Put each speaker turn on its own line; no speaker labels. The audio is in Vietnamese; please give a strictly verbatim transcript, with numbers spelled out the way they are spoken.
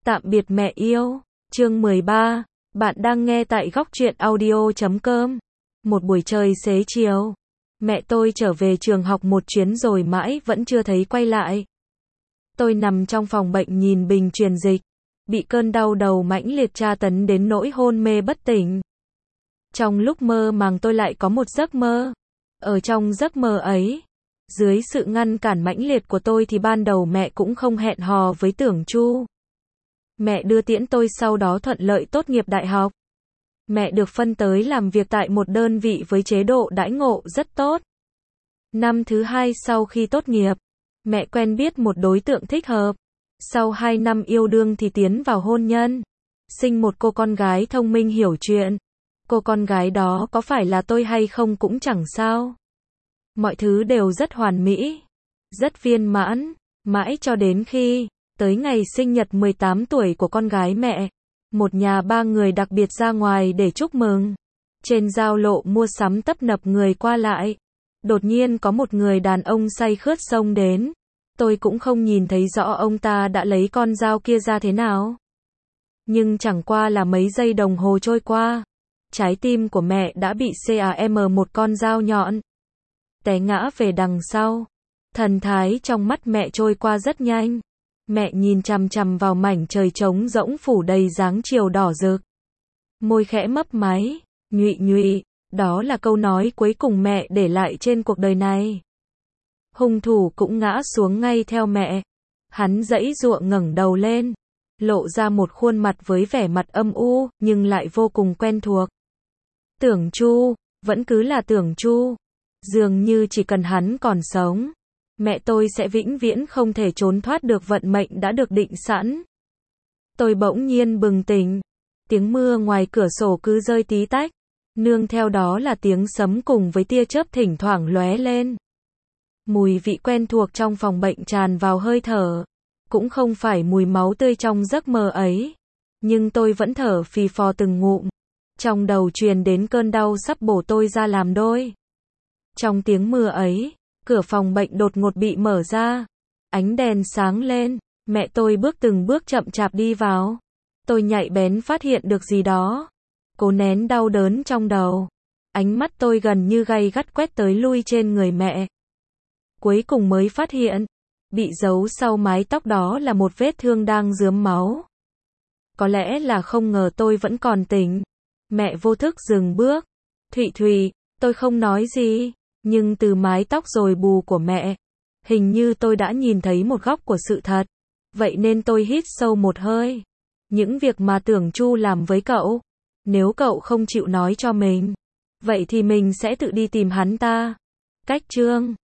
Tạm biệt mẹ yêu. Chương mười ba. Bạn đang nghe tại góc truyện audio chấm com. Một buổi trời xế chiều, mẹ tôi trở về trường học một chuyến rồi mãi vẫn chưa thấy quay lại. Tôi nằm trong phòng bệnh nhìn bình truyền dịch, bị cơn đau đầu mãnh liệt tra tấn đến nỗi hôn mê bất tỉnh. Trong lúc mơ màng tôi lại có một giấc mơ. Ở trong giấc mơ ấy, dưới sự ngăn cản mãnh liệt của tôi thì ban đầu mẹ cũng không hẹn hò với Tưởng Chu. Mẹ đưa tiễn tôi, sau đó thuận lợi tốt nghiệp đại học. Mẹ được phân tới làm việc tại một đơn vị với chế độ đãi ngộ rất tốt. Năm thứ hai sau khi tốt nghiệp, mẹ quen biết một đối tượng thích hợp. Sau hai năm yêu đương thì tiến vào hôn nhân. Sinh một cô con gái thông minh hiểu chuyện. Cô con gái đó có phải là tôi hay không cũng chẳng sao. Mọi thứ đều rất hoàn mỹ, rất viên mãn, mãi cho đến khi tới ngày sinh nhật mười tám tuổi của con gái mẹ. Một nhà ba người đặc biệt ra ngoài để chúc mừng. Trên giao lộ mua sắm tấp nập người qua lại. Đột nhiên có một người đàn ông say khướt xông đến. Tôi cũng không nhìn thấy rõ ông ta đã lấy con dao kia ra thế nào. Nhưng chẳng qua là mấy giây đồng hồ trôi qua, trái tim của mẹ đã bị cam một con dao nhọn té ngã về đằng sau. Thần thái trong mắt mẹ trôi qua rất nhanh. Mẹ nhìn chằm chằm vào mảnh trời trống rỗng phủ đầy dáng chiều đỏ rực. Môi khẽ mấp máy, nhụy nhụy, đó là câu nói cuối cùng mẹ để lại trên cuộc đời này. Hung thủ cũng ngã xuống ngay theo mẹ. Hắn giãy giụa ngẩng đầu lên, lộ ra một khuôn mặt với vẻ mặt âm u, nhưng lại vô cùng quen thuộc. Tưởng Chu, vẫn cứ là Tưởng Chu. Dường như chỉ cần hắn còn sống, mẹ tôi sẽ vĩnh viễn không thể trốn thoát được vận mệnh đã được định sẵn. Tôi bỗng nhiên bừng tỉnh. Tiếng mưa ngoài cửa sổ cứ rơi tí tách, nương theo đó là tiếng sấm cùng với tia chớp thỉnh thoảng lóe lên. Mùi vị quen thuộc trong phòng bệnh tràn vào hơi thở. Cũng không phải mùi máu tươi trong giấc mơ ấy, nhưng tôi vẫn thở phì phò từng ngụm. Trong đầu truyền đến cơn đau sắp bổ tôi ra làm đôi. Trong tiếng mưa ấy, cửa phòng bệnh đột ngột bị mở ra. Ánh đèn sáng lên, mẹ tôi bước từng bước chậm chạp đi vào. Tôi nhạy bén phát hiện được gì đó. Cố nén đau đớn trong đầu. Ánh mắt tôi gần như gay gắt quét tới lui trên người mẹ. Cuối cùng mới phát hiện, bị giấu sau mái tóc đó là một vết thương đang rướm máu. Có lẽ là không ngờ tôi vẫn còn tỉnh. Mẹ vô thức dừng bước. Thụy Thùy, tôi không nói gì. Nhưng từ mái tóc rồi bù của mẹ, hình như tôi đã nhìn thấy một góc của sự thật. Vậy nên tôi hít sâu một hơi. Những việc mà Tưởng Chu làm với cậu, nếu cậu không chịu nói cho mình, vậy thì mình sẽ tự đi tìm hắn ta. Cách chương